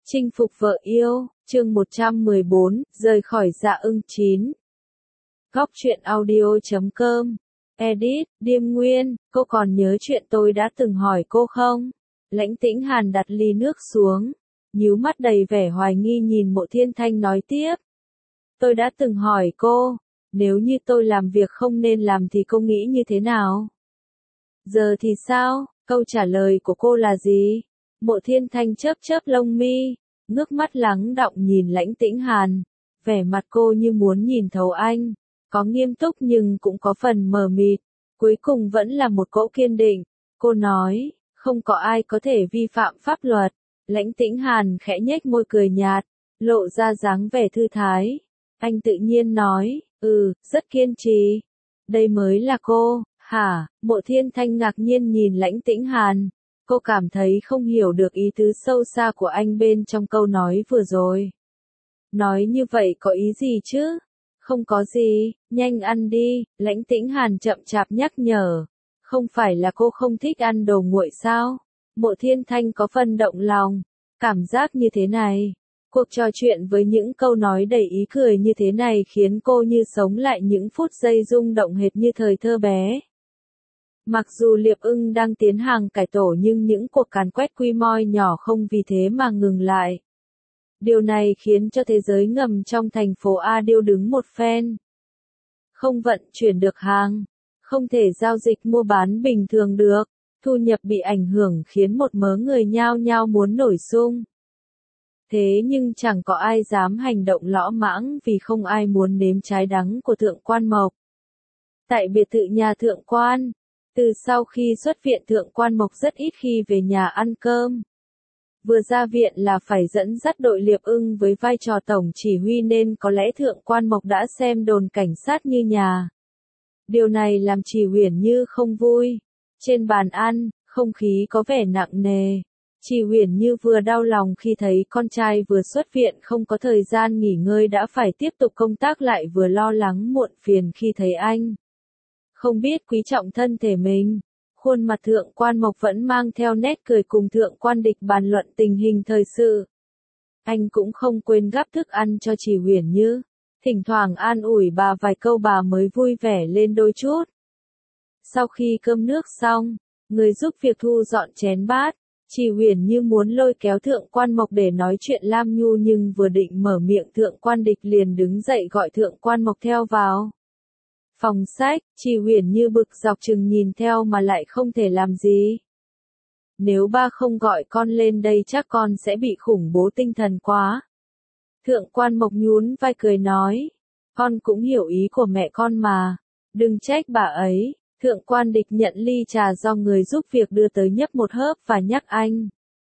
Chinh phục vợ yêu, chương 114, rời khỏi Dạ Ưng 9. Góc truyện audio.com. Edit, Điềm Nguyên, cô còn nhớ chuyện tôi đã từng hỏi cô không? Lãnh Tĩnh Hàn đặt ly nước xuống, nhíu mắt đầy vẻ hoài nghi nhìn Mộ Thiên Thanh nói tiếp. Tôi đã từng hỏi cô, nếu như tôi làm việc không nên làm thì cô nghĩ như thế nào? Giờ thì sao? Câu trả lời của cô là gì? Mộ Thiên Thanh chớp chớp lông mi, ngước mắt lắng đọng nhìn Lãnh Tĩnh Hàn, vẻ mặt cô như muốn nhìn thấu anh, có nghiêm túc nhưng cũng có phần mờ mịt, cuối cùng vẫn là một cỗ kiên định. Cô nói, không có ai có thể vi phạm pháp luật. Lãnh Tĩnh Hàn khẽ nhếch môi cười nhạt, lộ ra dáng vẻ thư thái. Anh tự nhiên nói, rất kiên trì. Đây mới là cô, hả? Mộ Thiên Thanh ngạc nhiên nhìn Lãnh Tĩnh Hàn. Cô cảm thấy không hiểu được ý tứ sâu xa của anh bên trong câu nói vừa rồi. Nói như vậy có ý gì chứ? Không có gì, nhanh ăn đi, Lãnh Tĩnh Hàn chậm chạp nhắc nhở. Không phải là cô không thích ăn đồ nguội sao? Mộ Thiên Thanh có phần động lòng. Cảm giác như thế này. Cuộc trò chuyện với những câu nói đầy ý cười như thế này khiến cô như sống lại những phút giây rung động hệt như thời thơ bé. Mặc dù Liệp Ưng đang tiến hành cải tổ nhưng những cuộc càn quét quy mô nhỏ không vì thế mà ngừng lại. Điều này khiến cho thế giới ngầm trong thành phố A điêu đứng một phen. Không vận chuyển được hàng, không thể giao dịch mua bán bình thường được, thu nhập bị ảnh hưởng khiến một mớ người nhao nhao muốn nổi xung. Thế nhưng chẳng có ai dám hành động lõ mãng vì không ai muốn nếm trái đắng của Thượng Quan Mộc. Tại biệt thự nhà Thượng Quan, từ sau khi xuất viện Thượng Quan Mộc rất ít khi về nhà ăn cơm. Vừa ra viện là phải dẫn dắt đội Liệp Ưng với vai trò tổng chỉ huy nên có lẽ Thượng Quan Mộc đã xem đồn cảnh sát như nhà. Điều này làm Trì Huyền Như không vui. Trên bàn ăn, không khí có vẻ nặng nề. Trì Huyền Như vừa đau lòng khi thấy con trai vừa xuất viện không có thời gian nghỉ ngơi đã phải tiếp tục công tác lại vừa lo lắng muộn phiền khi thấy anh không biết quý trọng thân thể mình. Khuôn mặt Thượng Quan Mộc vẫn mang theo nét cười cùng Thượng Quan Địch bàn luận tình hình thời sự. Anh cũng không quên gắp thức ăn cho Trì Huyền Như, thỉnh thoảng an ủi bà vài câu bà mới vui vẻ lên đôi chút. Sau khi cơm nước xong, người giúp việc thu dọn chén bát, Trì Huyền Như muốn lôi kéo Thượng Quan Mộc để nói chuyện Lam Nhu nhưng vừa định mở miệng Thượng Quan Địch liền đứng dậy gọi Thượng Quan Mộc theo vào. Phòng sách, Trì Huyền Như bực dọc chừng nhìn theo mà lại không thể làm gì. Nếu ba không gọi con lên đây chắc con sẽ bị khủng bố tinh thần quá. Thượng Quan Mộc nhún vai cười nói, con cũng hiểu ý của mẹ con mà, đừng trách bà ấy. Thượng Quan Địch nhận ly trà do người giúp việc đưa tới nhấp một hớp và nhắc anh.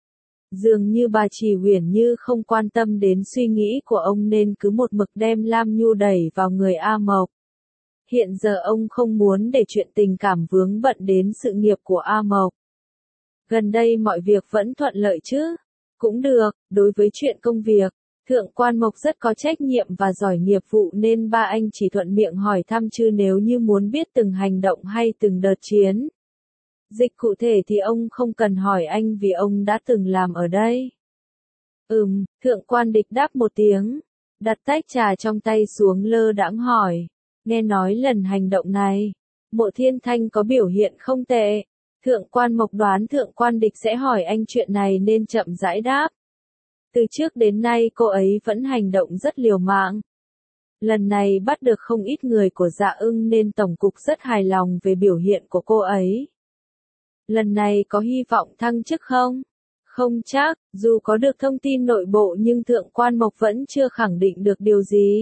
Dường như bà Trì Huyền Như không quan tâm đến suy nghĩ của ông nên cứ một mực đem Lam Nhu đẩy vào người A Mộc. Hiện giờ ông không muốn để chuyện tình cảm vướng bận đến sự nghiệp của A Mộc. Gần đây mọi việc vẫn thuận lợi chứ? Cũng được, đối với chuyện công việc, Thượng Quan Mộc rất có trách nhiệm và giỏi nghiệp vụ nên ba anh chỉ thuận miệng hỏi thăm chứ nếu như muốn biết từng hành động hay từng đợt chiến dịch cụ thể thì ông không cần hỏi anh vì ông đã từng làm ở đây. Thượng Quan Địch đáp một tiếng, đặt tách trà trong tay xuống lơ đãng hỏi. Nghe nói lần hành động này, Mộ Thiên Thanh có biểu hiện không tệ. Thượng Quan Mộc đoán Thượng Quan Địch sẽ hỏi anh chuyện này nên chậm rãi đáp. Từ trước đến nay cô ấy vẫn hành động rất liều mạng. Lần này bắt được không ít người của Dạ Ưng nên Tổng cục rất hài lòng về biểu hiện của cô ấy. Lần này có hy vọng thăng chức không? Không chắc, dù có được thông tin nội bộ nhưng Thượng Quan Mộc vẫn chưa khẳng định được điều gì.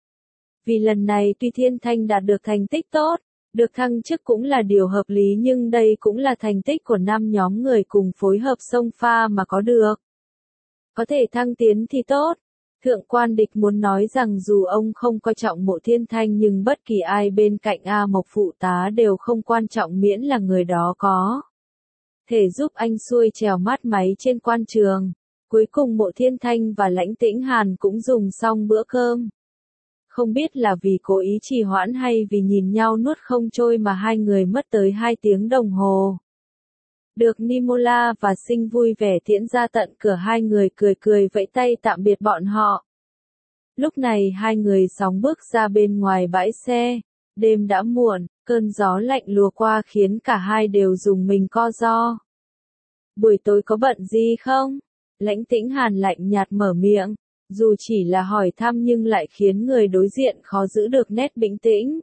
Vì lần này tuy Thiên Thanh đạt được thành tích tốt, được thăng chức cũng là điều hợp lý nhưng đây cũng là thành tích của 5 nhóm người cùng phối hợp xông pha mà có được. Có thể thăng tiến thì tốt. Thượng Quan Địch muốn nói rằng dù ông không coi trọng Mộ Thiên Thanh nhưng bất kỳ ai bên cạnh A Mộc phụ tá đều không quan trọng miễn là người đó có thể giúp anh xuôi trèo mát máy trên quan trường. Cuối cùng Mộ Thiên Thanh và Lãnh Tĩnh Hàn cũng dùng xong bữa cơm. Không biết là vì cố ý trì hoãn hay vì nhìn nhau nuốt không trôi mà hai người mất tới 2 tiếng đồng hồ. Được Nimola và Sinh vui vẻ tiễn ra tận cửa, hai người cười cười vẫy tay tạm biệt bọn họ. Lúc này hai người sóng bước ra bên ngoài bãi xe. Đêm đã muộn, cơn gió lạnh lùa qua khiến cả hai đều rùng mình co ro. Buổi tối có bận gì không? Lãnh Tĩnh Hàn lạnh nhạt mở miệng, dù chỉ là hỏi thăm nhưng lại khiến người đối diện khó giữ được nét bình tĩnh.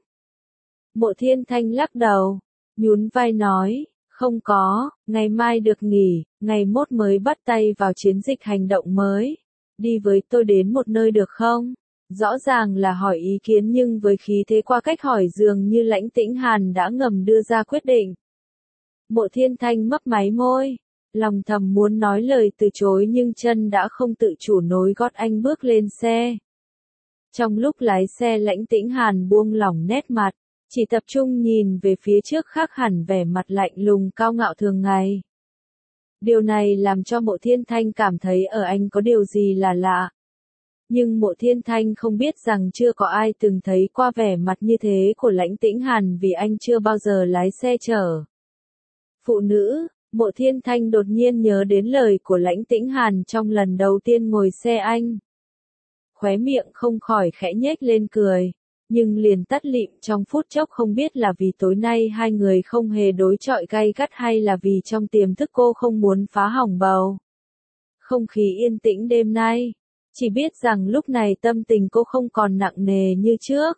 Mộ Thiên Thanh lắc đầu, nhún vai nói, không có, ngày mai được nghỉ, ngày mốt mới bắt tay vào chiến dịch hành động mới. Đi với tôi đến một nơi được không? Rõ ràng là hỏi ý kiến nhưng với khí thế qua cách hỏi dường như Lãnh Tĩnh Hàn đã ngầm đưa ra quyết định. Mộ Thiên Thanh mấp máy môi, lòng thầm muốn nói lời từ chối nhưng chân đã không tự chủ nối gót anh bước lên xe. Trong lúc lái xe Lãnh Tĩnh Hàn buông lỏng nét mặt, chỉ tập trung nhìn về phía trước khác hẳn vẻ mặt lạnh lùng cao ngạo thường ngày. Điều này làm cho Mộ Thiên Thanh cảm thấy ở anh có điều gì là lạ. Nhưng Mộ Thiên Thanh không biết rằng chưa có ai từng thấy qua vẻ mặt như thế của Lãnh Tĩnh Hàn vì anh chưa bao giờ lái xe chở phụ nữ. Mộ Thiên Thanh đột nhiên nhớ đến lời của Lãnh Tĩnh Hàn trong lần đầu tiên ngồi xe anh. Khóe miệng không khỏi khẽ nhếch lên cười, nhưng liền tắt lịm trong phút chốc, không biết là vì tối nay hai người không hề đối chọi gay gắt hay là vì trong tiềm thức cô không muốn phá hỏng bầu không khí yên tĩnh đêm nay. Chỉ biết rằng lúc này tâm tình cô không còn nặng nề như trước.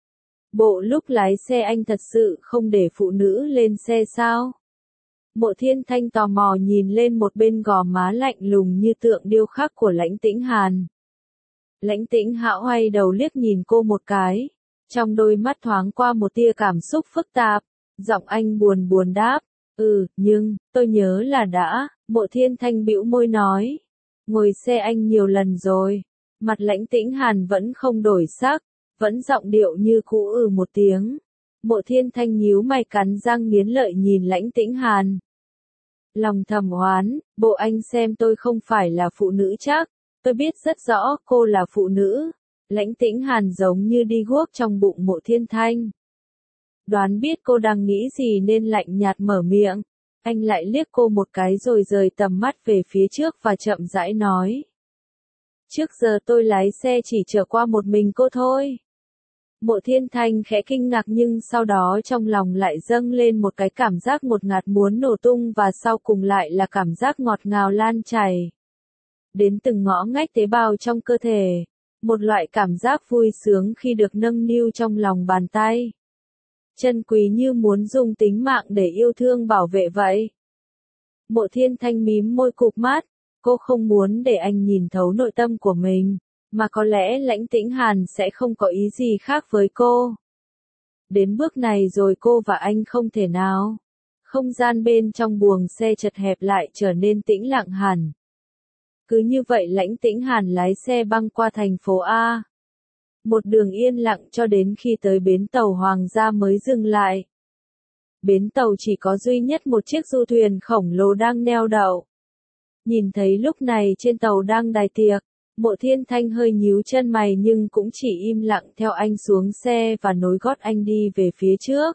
Bộ lúc lái xe anh thật sự không để phụ nữ lên xe sao? Mộ Thiên Thanh tò mò nhìn lên một bên gò má lạnh lùng như tượng điêu khắc của Lãnh Tĩnh Hàn. Lãnh Tĩnh Hạo quay đầu liếc nhìn cô một cái, trong đôi mắt thoáng qua một tia cảm xúc phức tạp, giọng anh buồn buồn đáp, nhưng, tôi nhớ là đã. Mộ Thiên Thanh bĩu môi nói, ngồi xe anh nhiều lần rồi. Mặt Lãnh Tĩnh Hàn vẫn không đổi sắc, vẫn giọng điệu như cũ một tiếng. Mộ Thiên Thanh nhíu mày cắn răng nghiến lợi nhìn Lãnh Tĩnh Hàn. Lòng thầm oán, bộ anh xem tôi không phải là phụ nữ chắc. Tôi biết rất rõ cô là phụ nữ. Lãnh Tĩnh Hàn giống như đi guốc trong bụng Mộ Thiên Thanh. Đoán biết cô đang nghĩ gì nên lạnh nhạt mở miệng. Anh lại liếc cô một cái rồi rời tầm mắt về phía trước và chậm rãi nói. Trước giờ tôi lái xe chỉ chở qua một mình cô thôi. Mộ Thiên Thanh khẽ kinh ngạc nhưng sau đó trong lòng lại dâng lên một cái cảm giác ngột ngạt muốn nổ tung và sau cùng lại là cảm giác ngọt ngào lan chảy đến từng ngõ ngách tế bào trong cơ thể. Một loại cảm giác vui sướng khi được nâng niu trong lòng bàn tay. Chân quý như muốn dùng tính mạng để yêu thương bảo vệ vậy. Mộ Thiên Thanh mím môi cụp mắt. Cô không muốn để anh nhìn thấu nội tâm của mình, mà có lẽ Lãnh Tĩnh Hàn sẽ không có ý gì khác với cô. Đến bước này rồi cô và anh không thể nào. Không gian bên trong buồng xe chật hẹp lại trở nên tĩnh lặng hẳn. Cứ như vậy Lãnh Tĩnh Hàn lái xe băng qua thành phố A. Một đường yên lặng cho đến khi tới bến tàu Hoàng gia mới dừng lại. Bến tàu chỉ có duy nhất một chiếc du thuyền khổng lồ đang neo đậu. Nhìn thấy lúc này trên tàu đang đài tiệc, Mộ Thiên Thanh hơi nhíu chân mày nhưng cũng chỉ im lặng theo anh xuống xe và nối gót anh đi về phía trước.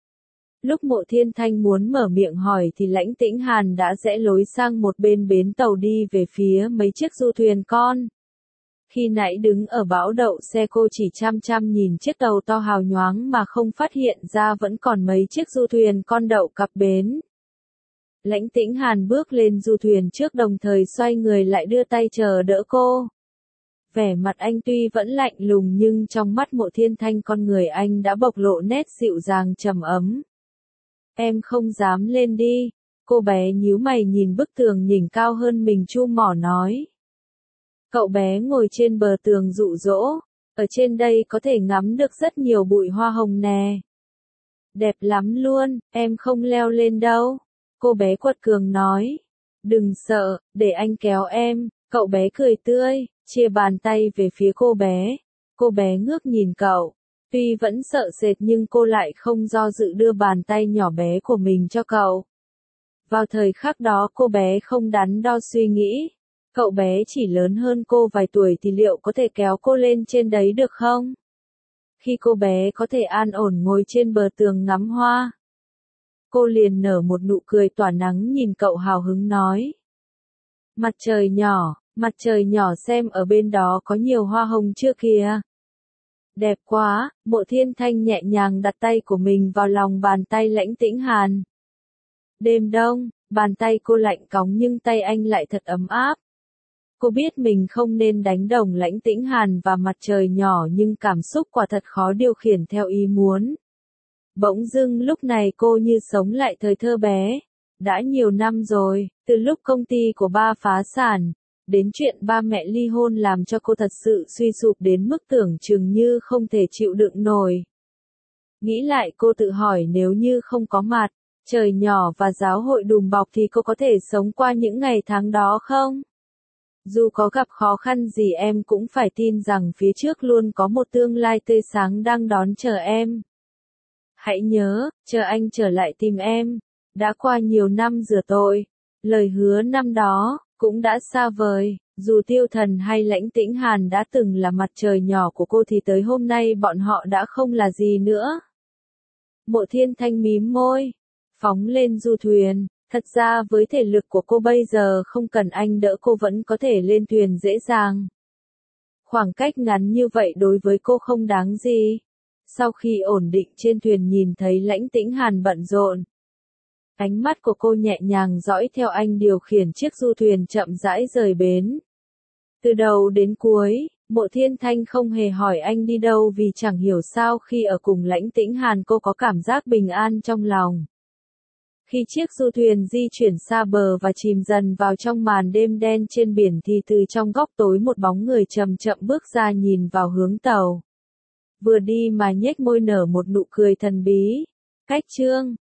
Lúc Mộ Thiên Thanh muốn mở miệng hỏi thì Lãnh Tĩnh Hàn đã rẽ lối sang một bên bến tàu đi về phía mấy chiếc du thuyền con. Khi nãy đứng ở bãi đậu xe cô chỉ chăm chăm nhìn chiếc tàu to hào nhoáng mà không phát hiện ra vẫn còn mấy chiếc du thuyền con đậu cặp bến. Lãnh Tĩnh Hàn bước lên du thuyền trước đồng thời xoay người lại đưa tay chờ đỡ cô. Vẻ mặt anh tuy vẫn lạnh lùng nhưng trong mắt Mộ Thiên Thanh con người anh đã bộc lộ nét dịu dàng trầm ấm. Em không dám lên đi. Cô bé nhíu mày nhìn bức tường nhỉnh cao hơn mình chu mỏ nói. Cậu bé ngồi trên bờ tường dụ dỗ. Ở trên đây có thể ngắm được rất nhiều bụi hoa hồng nè. Đẹp lắm luôn, em không leo lên đâu. Cô bé quật cường nói. Đừng sợ, để anh kéo em. Cậu bé cười tươi, chia bàn tay về phía cô bé. Cô bé ngước nhìn cậu. Tuy vẫn sợ sệt nhưng cô lại không do dự đưa bàn tay nhỏ bé của mình cho cậu. Vào thời khắc đó cô bé không đắn đo suy nghĩ. Cậu bé chỉ lớn hơn cô vài tuổi thì liệu có thể kéo cô lên trên đấy được không? Khi cô bé có thể an ổn ngồi trên bờ tường ngắm hoa. cô liền nở một nụ cười tỏa nắng nhìn cậu hào hứng nói. Mặt trời nhỏ xem ở bên đó có nhiều hoa hồng chưa kìa. Đẹp quá, Mộ Thiên Thanh nhẹ nhàng đặt tay của mình vào lòng bàn tay Lãnh Tĩnh Hàn. Đêm đông, bàn tay cô lạnh cóng nhưng tay anh lại thật ấm áp. Cô biết mình không nên đánh đồng Lãnh Tĩnh Hàn và mặt trời nhỏ nhưng cảm xúc quả thật khó điều khiển theo ý muốn. Bỗng dưng lúc này cô như sống lại thời thơ bé. Đã nhiều năm rồi, từ lúc công ty của ba phá sản, đến chuyện ba mẹ ly hôn làm cho cô thật sự suy sụp đến mức tưởng chừng như không thể chịu đựng nổi. Nghĩ lại cô tự hỏi nếu như không có mặt trời nhỏ và giáo hội đùm bọc thì cô có thể sống qua những ngày tháng đó không? Dù có gặp khó khăn gì em cũng phải tin rằng phía trước luôn có một tương lai tươi sáng đang đón chờ em. Hãy nhớ, chờ anh trở lại tìm em. Đã qua nhiều năm rửa tội. Lời hứa năm đó cũng đã xa vời. Dù Tiêu Thần hay Lãnh Tĩnh Hàn đã từng là mặt trời nhỏ của cô thì tới hôm nay bọn họ đã không là gì nữa. Mộ Thiên Thanh mím môi, phóng lên du thuyền. Thật ra với thể lực của cô bây giờ không cần anh đỡ cô vẫn có thể lên thuyền dễ dàng. Khoảng cách ngắn như vậy đối với cô không đáng gì. Sau khi ổn định trên thuyền nhìn thấy Lãnh Tĩnh Hàn bận rộn. Ánh mắt của cô nhẹ nhàng dõi theo anh điều khiển chiếc du thuyền chậm rãi rời bến. Từ đầu đến cuối, Mộ Thiên Thanh không hề hỏi anh đi đâu vì chẳng hiểu sao khi ở cùng Lãnh Tĩnh Hàn cô có cảm giác bình an trong lòng. Khi chiếc du thuyền di chuyển xa bờ và chìm dần vào trong màn đêm đen trên biển thì từ trong góc tối một bóng người chậm chậm bước ra nhìn vào hướng tàu. Vừa đi mà nhếch môi nở một nụ cười thần bí. Cách chương